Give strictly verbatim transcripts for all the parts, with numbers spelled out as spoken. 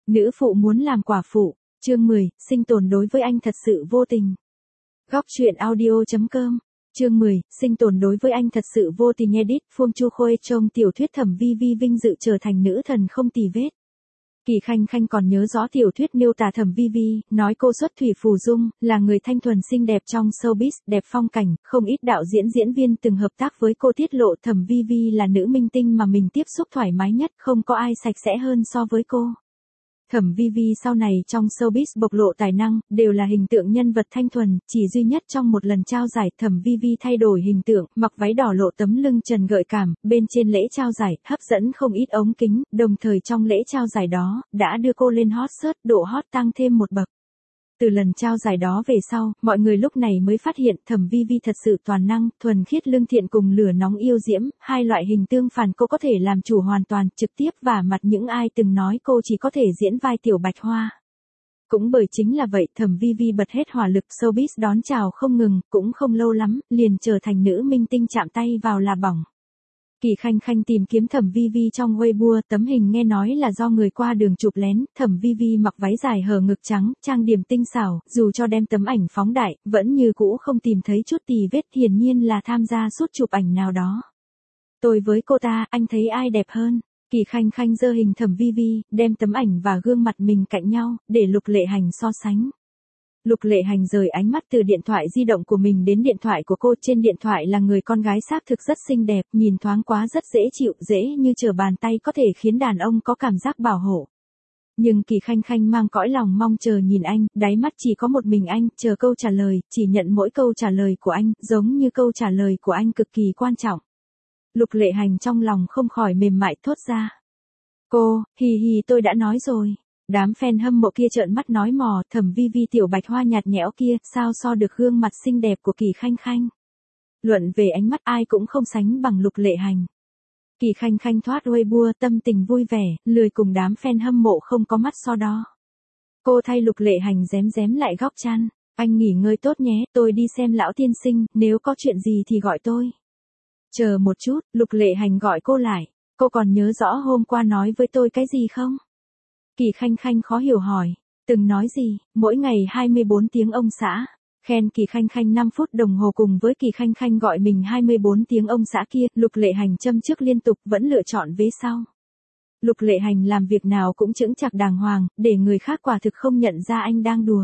Nữ phụ muốn làm quả phụ, chương mười, sinh tồn đối với anh thật sự vô tình. Góc truyện audio chấm com, chương mười, sinh tồn đối với anh thật sự vô tình. Edit, Phương Chu Khôi trong tiểu thuyết Thẩm Vi Vi vinh dự trở thành nữ thần không tì vết. Kỳ Khanh Khanh còn nhớ rõ tiểu thuyết miêu tả Thẩm Vi Vi, nói cô xuất thủy phù dung, là người thanh thuần xinh đẹp trong showbiz, đẹp phong cảnh, không ít đạo diễn diễn viên từng hợp tác với cô tiết lộ Thẩm Vi Vi là nữ minh tinh mà mình tiếp xúc thoải mái nhất, không có ai sạch sẽ hơn so với cô. Thẩm Vi Vi sau này trong showbiz bộc lộ tài năng, đều là hình tượng nhân vật thanh thuần, chỉ duy nhất trong một lần trao giải Thẩm Vi Vi thay đổi hình tượng, mặc váy đỏ lộ tấm lưng trần gợi cảm, bên trên lễ trao giải, hấp dẫn không ít ống kính, đồng thời trong lễ trao giải đó, đã đưa cô lên hot search, độ hot tăng thêm một bậc. Từ lần trao giải đó về sau, mọi người lúc này mới phát hiện Thẩm Vi Vi thật sự toàn năng, thuần khiết lương thiện cùng lửa nóng yêu diễm, hai loại hình tương phản cô có thể làm chủ hoàn toàn, trực tiếp vả mặt những ai từng nói cô chỉ có thể diễn vai tiểu bạch hoa. Cũng bởi chính là vậy, Thẩm Vi Vi bật hết hỏa lực, showbiz đón chào không ngừng, cũng không lâu lắm, liền trở thành nữ minh tinh chạm tay vào là bỏng. Kỳ Khanh Khanh tìm kiếm Thẩm Vi Vi trong Weibo, tấm hình nghe nói là do người qua đường chụp lén, Thẩm Vi Vi mặc váy dài hở ngực trắng, trang điểm tinh xảo, dù cho đem tấm ảnh phóng đại, vẫn như cũ không tìm thấy chút tì vết, hiển nhiên là tham gia suốt chụp ảnh nào đó. Tôi với cô ta, anh thấy ai đẹp hơn? Kỳ Khanh Khanh giơ hình Thẩm Vi Vi, đem tấm ảnh và gương mặt mình cạnh nhau, để Lục Lệ Hành so sánh. Lục Lệ Hành rời ánh mắt từ điện thoại di động của mình đến điện thoại của cô, trên điện thoại là người con gái xác thực rất xinh đẹp, nhìn thoáng quá rất dễ chịu, dễ như trở bàn tay có thể khiến đàn ông có cảm giác bảo hộ. Nhưng Kỳ Khanh Khanh mang cõi lòng mong chờ nhìn anh, đáy mắt chỉ có một mình anh, chờ câu trả lời, chỉ nhận mỗi câu trả lời của anh, giống như câu trả lời của anh cực kỳ quan trọng. Lục Lệ Hành trong lòng không khỏi mềm mại thốt ra. Cô, hì hì tôi đã nói rồi. Đám fan hâm mộ kia trợn mắt nói mò, Thẩm Vi Vi tiểu bạch hoa nhạt nhẽo kia, sao so được gương mặt xinh đẹp của Kỳ Khanh Khanh. Luận về ánh mắt ai cũng không sánh bằng Lục Lệ Hành. Kỳ Khanh Khanh thoát Weibo, tâm tình vui vẻ, lười cùng đám fan hâm mộ không có mắt so đo. Cô thay Lục Lệ Hành rém rém lại góc chăn, anh nghỉ ngơi tốt nhé, tôi đi xem lão tiên sinh, nếu có chuyện gì thì gọi tôi. Chờ một chút, Lục Lệ Hành gọi cô lại, cô còn nhớ rõ hôm qua nói với tôi cái gì không? Kỳ Khanh Khanh khó hiểu hỏi, từng nói gì, mỗi ngày hai mươi bốn tiếng ông xã, khen Kỳ Khanh Khanh năm phút đồng hồ cùng với Kỳ Khanh Khanh gọi mình hai mươi bốn tiếng ông xã kia, Lục Lệ Hành châm chước liên tục vẫn lựa chọn vế sau. Lục Lệ Hành làm việc nào cũng chững chạc đàng hoàng, để người khác quả thực không nhận ra anh đang đùa.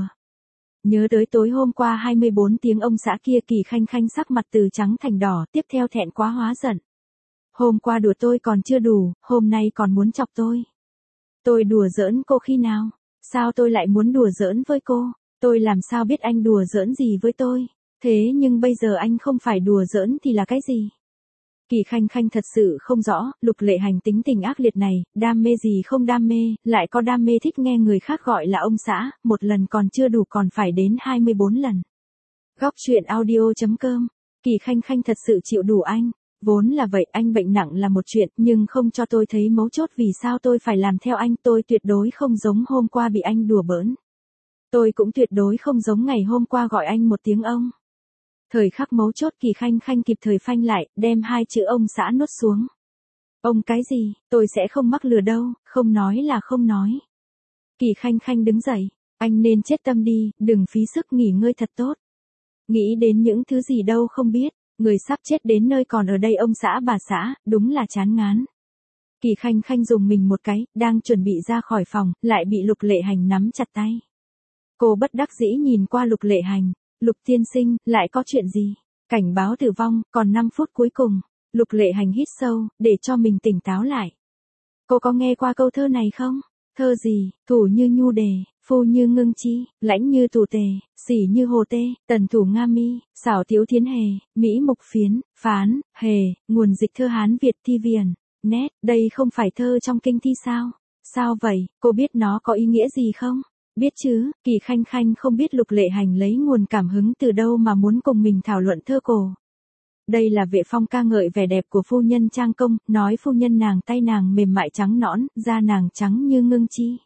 Nhớ tới tối hôm qua hai mươi bốn tiếng ông xã kia, Kỳ Khanh Khanh sắc mặt từ trắng thành đỏ, tiếp theo thẹn quá hóa giận. Hôm qua đùa tôi còn chưa đủ, hôm nay còn muốn chọc tôi. Tôi đùa giỡn cô khi nào? Sao tôi lại muốn đùa giỡn với cô? Tôi làm sao biết anh đùa giỡn gì với tôi? Thế nhưng bây giờ anh không phải đùa giỡn thì là cái gì? Kỳ Khanh Khanh thật sự không rõ, Lục Lệ Hành tính tình ác liệt này, đam mê gì không đam mê, lại có đam mê thích nghe người khác gọi là ông xã, một lần còn chưa đủ còn phải đến hai mươi bốn lần. Góc truyện audio chấm com, Kỳ Khanh Khanh thật sự chịu đủ anh. Vốn là vậy, anh bệnh nặng là một chuyện, nhưng không cho tôi thấy mấu chốt vì sao tôi phải làm theo anh, tôi tuyệt đối không giống hôm qua bị anh đùa bỡn. Tôi cũng tuyệt đối không giống ngày hôm qua gọi anh một tiếng ông. Thời khắc mấu chốt Kỳ Khanh Khanh kịp thời phanh lại, đem hai chữ ông xã nuốt xuống. Ông cái gì, tôi sẽ không mắc lừa đâu, không nói là không nói. Kỳ Khanh Khanh đứng dậy, anh nên chết tâm đi, đừng phí sức, nghỉ ngơi thật tốt. Nghĩ đến những thứ gì đâu không biết. Người sắp chết đến nơi còn ở đây ông xã bà xã, đúng là chán ngán. Kỳ Khanh Khanh dùng mình một cái, đang chuẩn bị ra khỏi phòng, lại bị Lục Lệ Hành nắm chặt tay. Cô bất đắc dĩ nhìn qua Lục Lệ Hành, Lục tiên sinh, lại có chuyện gì? Cảnh báo tử vong, còn năm phút cuối cùng. Lục Lệ Hành hít sâu, để cho mình tỉnh táo lại. Cô có nghe qua câu thơ này không? Thơ gì, thủ như nhu đề, phu như ngưng chi, lãnh như tù tề, sỉ như hồ tê, tần thủ nga mi, xảo tiếu thiến hề, mỹ mục phiến, phán, hề, nguồn dịch thơ Hán Việt thi viền, nét, đây không phải thơ trong kinh thi sao? Sao vậy, cô biết nó có ý nghĩa gì không? Biết chứ, Kỳ Khanh Khanh không biết Lục Lệ Hành lấy nguồn cảm hứng từ đâu mà muốn cùng mình thảo luận thơ cổ. Đây là Vệ Phong ca ngợi vẻ đẹp của phu nhân Trang Công, nói phu nhân nàng tay nàng mềm mại trắng nõn, da nàng trắng như ngưng chi.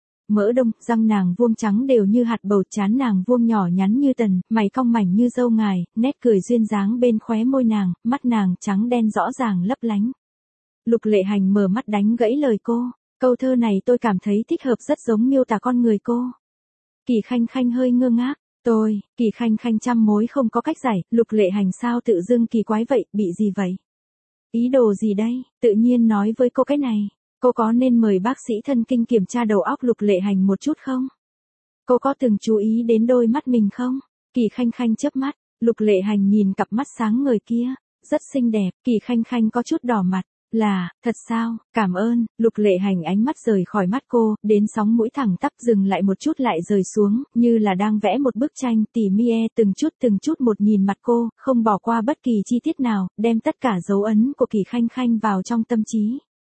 Mỡ đông, răng nàng vuông trắng đều như hạt bầu, trán nàng vuông nhỏ nhắn như tần, mày cong mảnh như dâu ngài, nét cười duyên dáng bên khóe môi nàng, mắt nàng trắng đen rõ ràng lấp lánh. Lục Lệ Hành mở mắt đánh gãy lời cô. Câu thơ này tôi cảm thấy thích hợp, rất giống miêu tả con người cô. Kỳ Khanh Khanh hơi ngơ ngác. Tôi, Kỳ Khanh Khanh trăm mối không có cách giải, Lục Lệ Hành sao tự dưng kỳ quái vậy, bị gì vậy? Ý đồ gì đây? Tự nhiên nói với cô cái này. Cô có nên mời bác sĩ thần kinh kiểm tra đầu óc Lục Lệ Hành một chút không? Cô có từng chú ý đến đôi mắt mình không? Kỳ Khanh Khanh chớp mắt, Lục Lệ Hành nhìn cặp mắt sáng ngời kia, rất xinh đẹp. Kỳ Khanh Khanh có chút đỏ mặt. Là, thật sao, cảm ơn. Lục Lệ Hành ánh mắt rời khỏi mắt cô, đến sóng mũi thẳng tắp dừng lại một chút lại rời xuống, như là đang vẽ một bức tranh tỉ mỉ, từng chút từng chút một nhìn mặt cô, không bỏ qua bất kỳ chi tiết nào, đem tất cả dấu ấn của Kỳ Khanh Khanh vào trong tâm trí.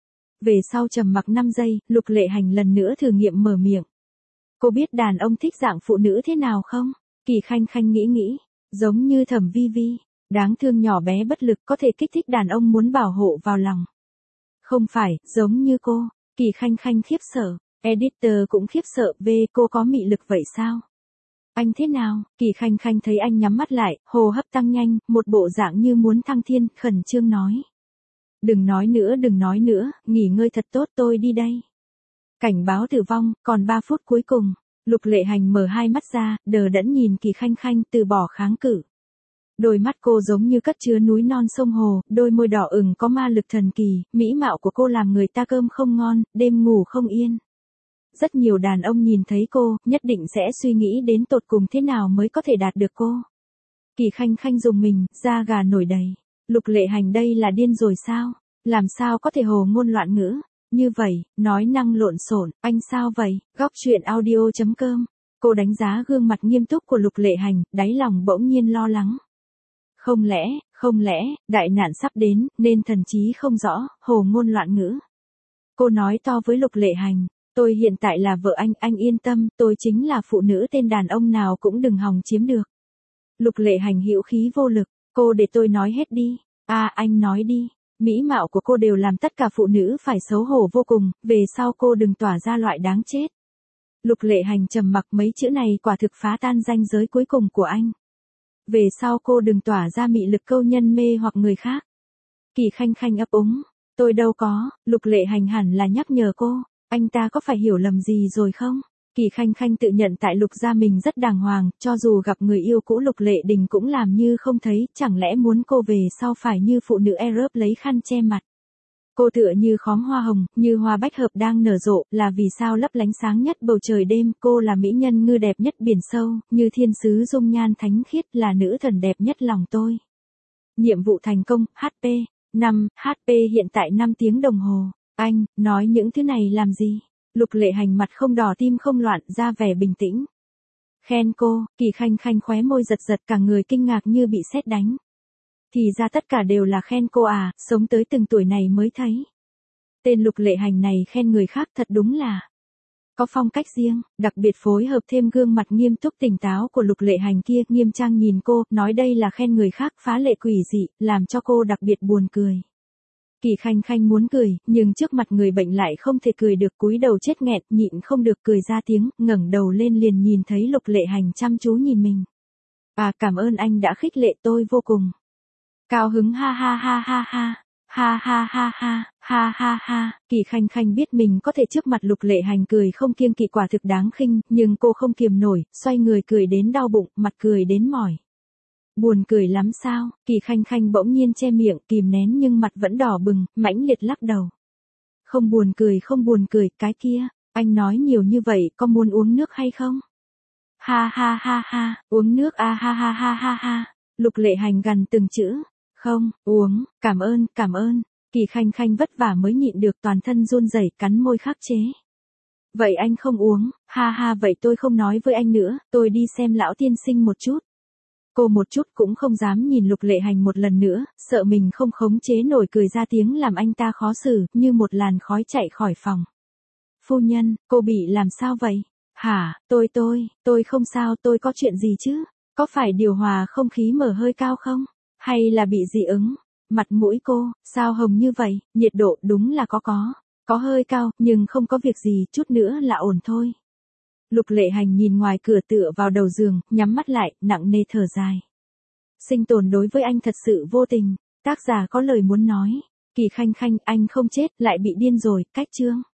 Về sau trầm mặc năm giây, Lục Lệ Hành lần nữa thử nghiệm mở miệng. Cô biết đàn ông thích dạng phụ nữ thế nào không? Kỳ Khanh Khanh nghĩ nghĩ, giống như Thẩm Vi Vi. Đáng thương nhỏ bé bất lực, có thể kích thích đàn ông muốn bảo hộ vào lòng. Không phải, giống như cô. Kỳ Khanh Khanh khiếp sợ. Editor cũng khiếp sợ, về cô có mị lực vậy sao? Anh thế nào? Kỳ Khanh Khanh thấy anh nhắm mắt lại, hô hấp tăng nhanh, một bộ dạng như muốn thăng thiên, khẩn trương nói. Đừng nói nữa, đừng nói nữa, nghỉ ngơi thật tốt, tôi đi đây. Cảnh báo tử vong, còn ba phút cuối cùng. Lục Lệ Hành mở hai mắt ra, đờ đẫn nhìn Kỳ Khanh Khanh, từ bỏ kháng cự. Đôi mắt cô giống như cất chứa núi non sông hồ, đôi môi đỏ ửng có ma lực thần kỳ, mỹ mạo của cô làm người ta cơm không ngon, đêm ngủ không yên. Rất nhiều đàn ông nhìn thấy cô, nhất định sẽ suy nghĩ đến tột cùng thế nào mới có thể đạt được cô. Kỳ Khanh Khanh dùng mình, da gà nổi đầy. Lục Lệ Hành đây là điên rồi sao? Làm sao có thể hồ ngôn loạn ngữ? Như vậy, nói năng lộn xộn, anh sao vậy? Góc truyện audio chấm com. Cô đánh giá gương mặt nghiêm túc của Lục Lệ Hành, đáy lòng bỗng nhiên lo lắng. Không lẽ, không lẽ, đại nạn sắp đến, nên thần trí không rõ, hồ ngôn loạn ngữ. Cô nói to với Lục Lệ Hành, tôi hiện tại là vợ anh, anh yên tâm, tôi chính là phụ nữ tên đàn ông nào cũng đừng hòng chiếm được. Lục Lệ Hành hữu khí vô lực, cô để tôi nói hết đi. À, anh nói đi. Mỹ mạo của cô đều làm tất cả phụ nữ phải xấu hổ vô cùng, về sau cô đừng tỏa ra loại đáng chết. Lục Lệ Hành trầm mặc, mấy chữ này quả thực phá tan ranh giới cuối cùng của anh. Về sau cô đừng tỏa ra mị lực câu nhân mê hoặc người khác. Kỳ Khanh Khanh ấp úng, tôi đâu có. Lục Lệ Hành hẳn là nhắc nhở cô, anh ta có phải hiểu lầm gì rồi không? Kỳ Khanh Khanh tự nhận tại Lục gia mình rất đàng hoàng, cho dù gặp người yêu cũ Lục Lệ Đình cũng làm như không thấy, chẳng lẽ muốn cô về sau phải như phụ nữ Europe lấy khăn che mặt. Cô tựa như khóm hoa hồng, như hoa bách hợp đang nở rộ, là vì sao lấp lánh sáng nhất bầu trời đêm, cô là mỹ nhân ngư đẹp nhất biển sâu, như thiên sứ dung nhan thánh khiết, là nữ thần đẹp nhất lòng tôi. Nhiệm vụ thành công, hát pê, năm, hát pê hiện tại năm tiếng đồng hồ. Anh, nói những thứ này làm gì? Lục Lệ Hành mặt không đỏ tim không loạn, ra vẻ bình tĩnh. Khen cô. Kỳ Khanh Khanh khóe môi giật giật, cả người kinh ngạc như bị sét đánh. Thì ra tất cả đều là khen cô à, sống tới từng tuổi này mới thấy. Tên Lục Lệ Hành này khen người khác thật đúng là có phong cách riêng, đặc biệt phối hợp thêm gương mặt nghiêm túc tỉnh táo của Lục Lệ Hành kia, nghiêm trang nhìn cô, nói đây là khen người khác, phá lệ quỷ dị, làm cho cô đặc biệt buồn cười. Kỳ Khanh Khanh muốn cười, nhưng trước mặt người bệnh lại không thể cười được, cúi đầu chết nghẹn, nhịn không được cười ra tiếng, ngẩng đầu lên liền nhìn thấy Lục Lệ Hành chăm chú nhìn mình. À, cảm ơn anh đã khích lệ tôi vô cùng. Cao hứng ha ha ha ha ha, ha ha ha ha, ha ha ha. Kỳ Khanh Khanh biết mình có thể trước mặt Lục Lệ Hành cười không kiêng kỵ quả thực đáng khinh, nhưng cô không kiềm nổi, xoay người cười đến đau bụng, mặt cười đến mỏi. Buồn cười lắm sao? Kỳ Khanh Khanh bỗng nhiên che miệng, kìm nén nhưng mặt vẫn đỏ bừng, mãnh liệt lắc đầu. Không buồn cười, không buồn cười, cái kia, anh nói nhiều như vậy, có muốn uống nước hay không? Ha ha ha ha, uống nước a ha ha ha ha ha. Lục Lệ Hành gằn từng chữ. Không, uống, cảm ơn, cảm ơn. Kỳ Khanh Khanh vất vả mới nhịn được, toàn thân run rẩy, cắn môi khắc chế. Vậy anh không uống, ha ha, vậy tôi không nói với anh nữa, tôi đi xem lão tiên sinh một chút. Cô một chút cũng không dám nhìn Lục Lệ Hành một lần nữa, sợ mình không khống chế nổi cười ra tiếng làm anh ta khó xử, như một làn khói chạy khỏi phòng. Phu nhân, cô bị làm sao vậy? Hả, tôi tôi, tôi không sao, tôi có chuyện gì chứ? Có phải điều hòa không khí mở hơi cao không? Hay là bị dị ứng? Mặt mũi cô, sao hồng như vậy? Nhiệt độ đúng là có có. Có hơi cao, nhưng không có việc gì, chút nữa là ổn thôi. Lục Lệ Hành nhìn ngoài cửa tựa vào đầu giường, nhắm mắt lại, nặng nề thở dài. Sinh tồn đối với anh thật sự vô tình. Tác giả có lời muốn nói. Kỳ Khanh Khanh, anh không chết, lại bị điên rồi, cách chương.